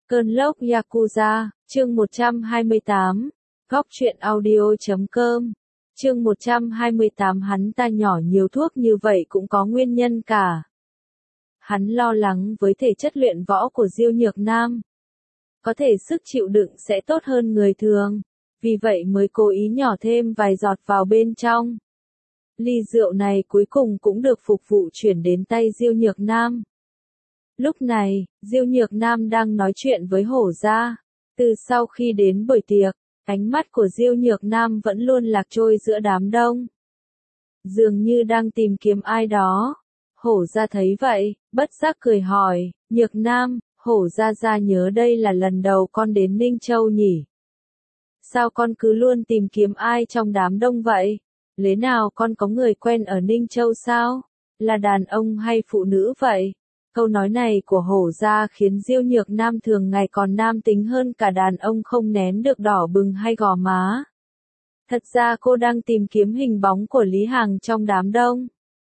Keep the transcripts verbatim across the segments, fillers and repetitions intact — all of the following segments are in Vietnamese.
Cơn lốc Yakuza, chương một trăm hai mươi tám, góc truyện audio chấm com, chương một trăm hai mươi tám. Hắn ta nhỏ nhiều thuốc như vậy cũng có nguyên nhân cả. Hắn lo lắng với thể chất luyện võ của Diêu Nhược Nam. Có thể sức chịu đựng sẽ tốt hơn người thường, vì vậy mới cố ý nhỏ thêm vài giọt vào bên trong. Ly rượu này cuối cùng cũng được phục vụ chuyển đến tay Diêu Nhược Nam. Lúc này, Diêu Nhược Nam đang nói chuyện với Hổ Gia. Từ sau khi đến buổi tiệc, ánh mắt của Diêu Nhược Nam vẫn luôn lạc trôi giữa đám đông. Dường như đang tìm kiếm ai đó. Hổ Gia thấy vậy, bất giác cười hỏi, Nhược Nam, Hổ Gia Gia nhớ đây là lần đầu con đến Ninh Châu nhỉ? Sao con cứ luôn tìm kiếm ai trong đám đông vậy? Lẽ nào con có người quen ở Ninh Châu sao? Là đàn ông hay phụ nữ vậy? Câu nói này của Hổ Gia khiến Diêu Nhược Nam thường ngày còn nam tính hơn cả đàn ông không nén được đỏ bừng hay gò má. Thật ra cô đang tìm kiếm hình bóng của Lý Hằng trong đám đông.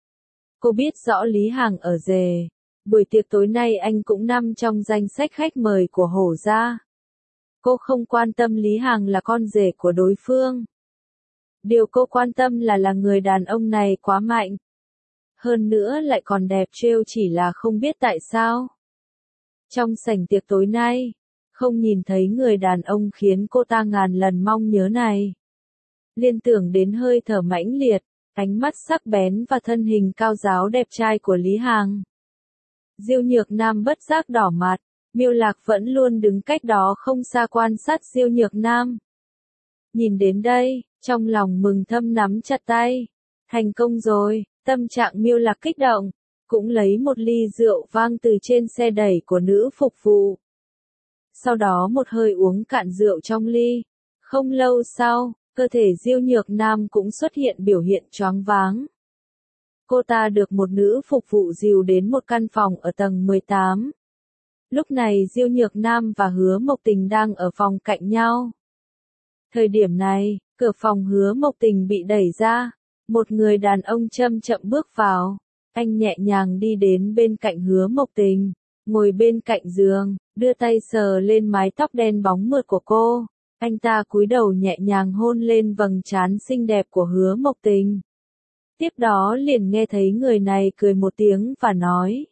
Cô biết rõ Lý Hằng ở rể. Buổi tiệc tối nay anh cũng nằm trong danh sách khách mời của Hổ Gia. Cô không quan tâm Lý Hằng là con rể của đối phương. Điều cô quan tâm là là người đàn ông này quá mạnh. Hơn nữa lại còn đẹp trêu, chỉ là không biết tại sao. Trong sảnh tiệc tối nay, không nhìn thấy người đàn ông khiến cô ta ngàn lần mong nhớ này. Liên tưởng đến hơi thở mãnh liệt, ánh mắt sắc bén và thân hình cao ráo đẹp trai của Lý Hằng. Diêu Nhược Nam bất giác đỏ mặt, Miêu Lạc vẫn luôn đứng cách đó không xa quan sát Diêu Nhược Nam. Nhìn đến đây, trong lòng mừng thầm nắm chặt tay. Thành công rồi. Tâm trạng Miêu Lạc kích động, cũng lấy một ly rượu vang từ trên xe đẩy của nữ phục vụ. Sau đó một hơi uống cạn rượu trong ly. Không lâu sau, cơ thể Diêu Nhược Nam cũng xuất hiện biểu hiện choáng váng. Cô ta được một nữ phục vụ dìu đến một căn phòng ở tầng mười tám. Lúc này Diêu Nhược Nam và Hứa Mộc Tình đang ở phòng cạnh nhau. Thời điểm này, cửa phòng Hứa Mộc Tình bị đẩy ra. Một người đàn ông chậm chậm bước vào. Anh nhẹ nhàng đi đến bên cạnh Hứa Mộc Tình, ngồi bên cạnh giường, đưa tay sờ lên mái tóc đen bóng mượt của cô. Anh ta cúi đầu nhẹ nhàng hôn lên vầng trán xinh đẹp của Hứa Mộc Tình. Tiếp đó liền nghe thấy người này cười một tiếng và nói: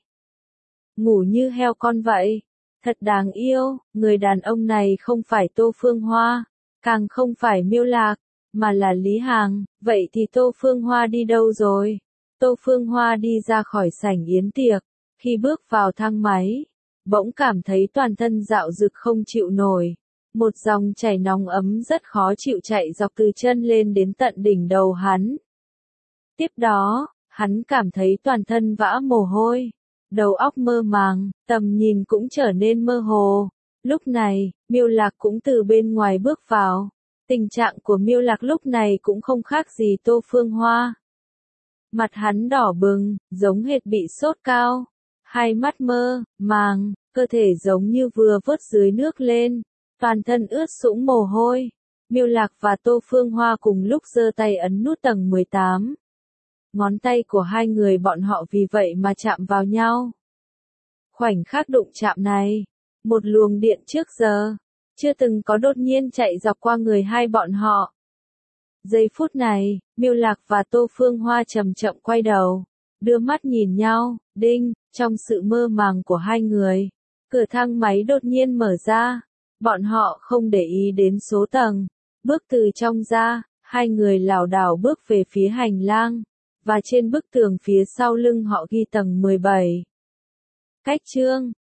Ngủ như heo con vậy, thật đáng yêu. Người đàn ông này không phải Tô Phương Hoa, càng không phải Miêu Lạc, mà là Lý Hằng. Vậy thì Tô Phương Hoa đi đâu rồi? Tô Phương Hoa đi ra khỏi sảnh yến tiệc. Khi bước vào thang máy, bỗng cảm thấy toàn thân dạo dực không chịu nổi. Một dòng chảy nóng ấm rất khó chịu chạy dọc từ chân lên đến tận đỉnh đầu hắn. Tiếp đó, hắn cảm thấy toàn thân vã mồ hôi, đầu óc mơ màng, tầm nhìn cũng trở nên mơ hồ. Lúc này, Miêu Lạc cũng từ bên ngoài bước vào. Tình trạng của Miêu Lạc lúc này cũng không khác gì Tô Phương Hoa. Mặt hắn đỏ bừng, giống hệt bị sốt cao. Hai mắt mơ, màng, cơ thể giống như vừa vớt dưới nước lên. Toàn thân ướt sũng mồ hôi. Miêu Lạc và Tô Phương Hoa cùng lúc giơ tay ấn nút tầng mười tám. Ngón tay của hai người bọn họ vì vậy mà chạm vào nhau. Khoảnh khắc đụng chạm này, một luồng điện trước giờ chưa từng có đột nhiên chạy dọc qua người hai bọn họ. Giây phút này, Miêu Lạc và Tô Phương Hoa chậm chậm quay đầu, đưa mắt nhìn nhau. Đinh, trong sự mơ màng của hai người, cửa thang máy đột nhiên mở ra. Bọn họ không để ý đến số tầng, bước từ trong ra, hai người lảo đảo bước về phía hành lang, và trên bức tường phía sau lưng họ ghi tầng mười bảy. Cách chương